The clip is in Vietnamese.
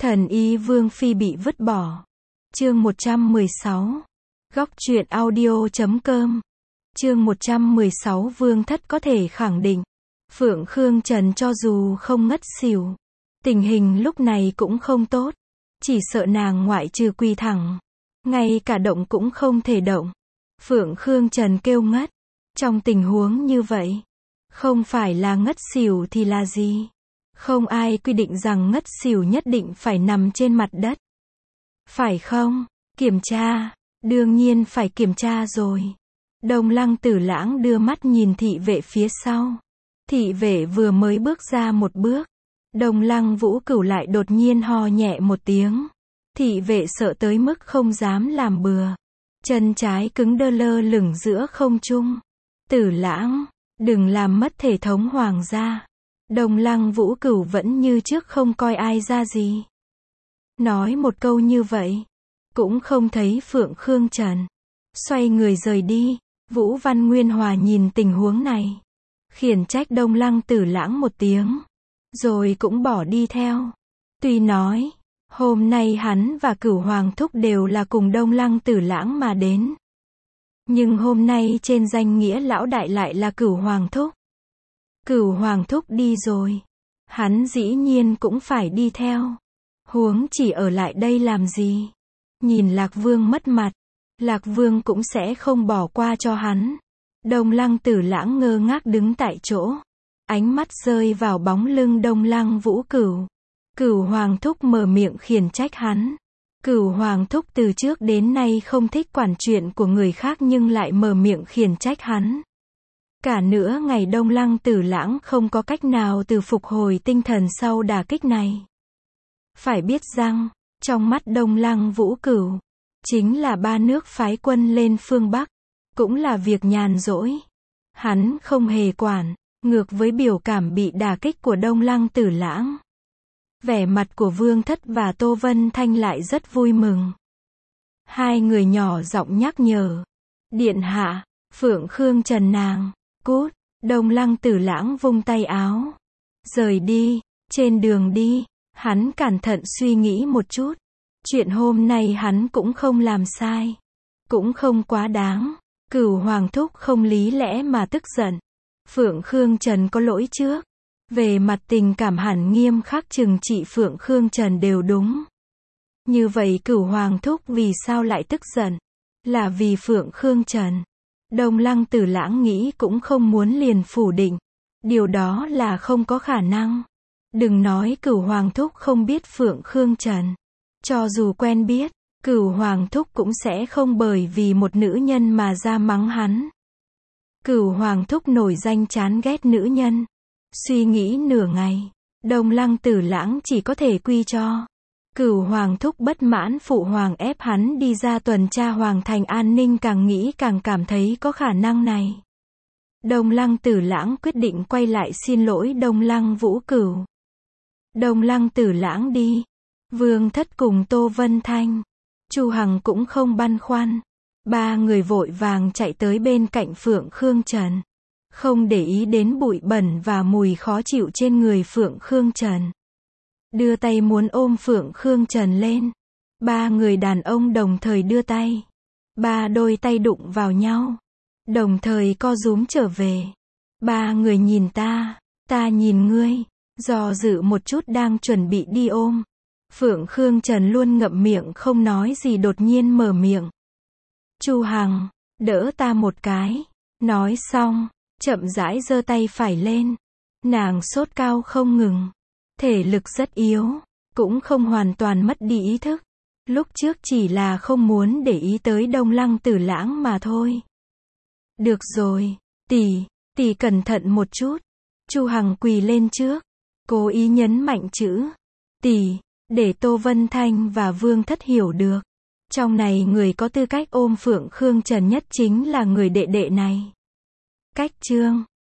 Thần y Vương Phi bị vứt bỏ. Chương 116. Góc truyện audio.com. Chương 116. Vương Thất có thể khẳng định, Phượng Khương Trần cho dù không ngất xỉu, tình hình lúc này cũng không tốt. Chỉ sợ nàng ngoại trừ quỳ thẳng, ngay cả động cũng không thể động. Phượng Khương Trần kêu ngất. Trong tình huống như vậy, không phải là ngất xỉu thì là gì? Không ai quy định rằng ngất xỉu nhất định phải nằm trên mặt đất. Phải không? Kiểm tra. Đương nhiên phải kiểm tra rồi. Đông Lăng Tử Lãng đưa mắt nhìn thị vệ phía sau. Thị vệ vừa mới bước ra một bước, Đông Lăng Vũ Cửu lại đột nhiên ho nhẹ một tiếng. Thị vệ sợ tới mức không dám làm bừa. Chân trái cứng đơ lơ lửng giữa không trung. Tử Lãng, đừng làm mất thể thống hoàng gia. Đông Lăng Vũ Cửu vẫn như trước không coi ai ra gì. Nói một câu như vậy, cũng không thấy Phượng Khương Trần. Xoay người rời đi. Vũ Văn Nguyên Hòa nhìn tình huống này, khiển trách Đông Lăng Tử Lãng một tiếng, rồi cũng bỏ đi theo. Tuy nói, hôm nay hắn và Cửu Hoàng Thúc đều là cùng Đông Lăng Tử Lãng mà đến. Nhưng hôm nay trên danh nghĩa lão đại lại là Cửu Hoàng Thúc. Cửu Hoàng Thúc đi rồi, hắn dĩ nhiên cũng phải đi theo. Huống chỉ ở lại đây làm gì? Nhìn Lạc Vương mất mặt, Lạc Vương cũng sẽ không bỏ qua cho hắn. Đông Lăng Tử Lãng ngơ ngác đứng tại chỗ, ánh mắt rơi vào bóng lưng Đông Lăng Vũ Cửu. Cửu Hoàng Thúc mở miệng khiển trách hắn. Cửu Hoàng Thúc từ trước đến nay không thích quản chuyện của người khác nhưng lại mở miệng khiển trách hắn. Cả nửa ngày Đông Lăng Tử Lãng không có cách nào từ phục hồi tinh thần sau đả kích này. Phải biết rằng, trong mắt Đông Lăng Vũ Cửu, chính là ba nước phái quân lên phương Bắc, cũng là việc nhàn rỗi. Hắn không hề quản, ngược với biểu cảm bị đả kích của Đông Lăng Tử Lãng. Vẻ mặt của Vương Thất và Tô Vân Thanh lại rất vui mừng. Hai người nhỏ giọng nhắc nhở. Điện hạ, Phượng Khương Trần nàng, cút. Đông Lăng Tử Lãng vung tay áo. Rời đi, trên đường đi, hắn cẩn thận suy nghĩ một chút. Chuyện hôm nay hắn cũng không làm sai, cũng không quá đáng. Cửu Hoàng Thúc không lý lẽ mà tức giận. Phượng Khương Trần có lỗi trước. Về mặt tình cảm hẳn nghiêm khắc trừng trị Phượng Khương Trần đều đúng. Như vậy Cửu Hoàng Thúc vì sao lại tức giận? Là vì Phượng Khương Trần. Đông Lăng Tử Lãng nghĩ cũng không muốn liền phủ định. Điều đó là không có khả năng. Đừng nói Cửu Hoàng Thúc không biết Phượng Khương Trần. Cho dù quen biết, Cửu Hoàng Thúc cũng sẽ không bởi vì một nữ nhân mà ra mắng hắn. Cửu Hoàng Thúc nổi danh chán ghét nữ nhân. Suy nghĩ nửa ngày, Đông Lăng Tử Lãng chỉ có thể quy cho. Cửu Hoàng Thúc bất mãn phụ hoàng ép hắn đi ra tuần tra hoàng thành an ninh, càng nghĩ càng cảm thấy có khả năng này. Đông Lăng Tử Lãng quyết định quay lại xin lỗi Đông Lăng Vũ Cửu. Đông Lăng Tử Lãng đi. Vương Thất cùng Tô Vân Thanh, Chu Hằng cũng không băn khoăn. Ba người vội vàng chạy tới bên cạnh Phượng Khương Trần. Không để ý đến bụi bẩn và mùi khó chịu trên người Phượng Khương Trần. Đưa tay muốn ôm Phượng Khương Trần lên. Ba người đàn ông đồng thời đưa tay. Ba đôi tay đụng vào nhau, đồng thời co rúm trở về. Ba người nhìn ta nhìn ngươi, do dự một chút đang chuẩn bị đi ôm. Phượng Khương Trần luôn ngậm miệng không nói gì đột nhiên mở miệng. Chu Hằng, đỡ ta một cái. Nói xong, chậm rãi giơ tay phải lên. Nàng sốt cao không ngừng. Thể lực rất yếu, cũng không hoàn toàn mất đi ý thức. Lúc trước chỉ là không muốn để ý tới Đông Lăng Tử Lãng mà thôi. Được rồi, tỷ cẩn thận một chút. Chu Hằng quỳ lên trước, cố ý nhấn mạnh chữ tỷ, để Tô Vân Thanh và Vương Thất hiểu được. Trong này người có tư cách ôm Phượng Khương Trần nhất chính là người đệ đệ này. Cách chương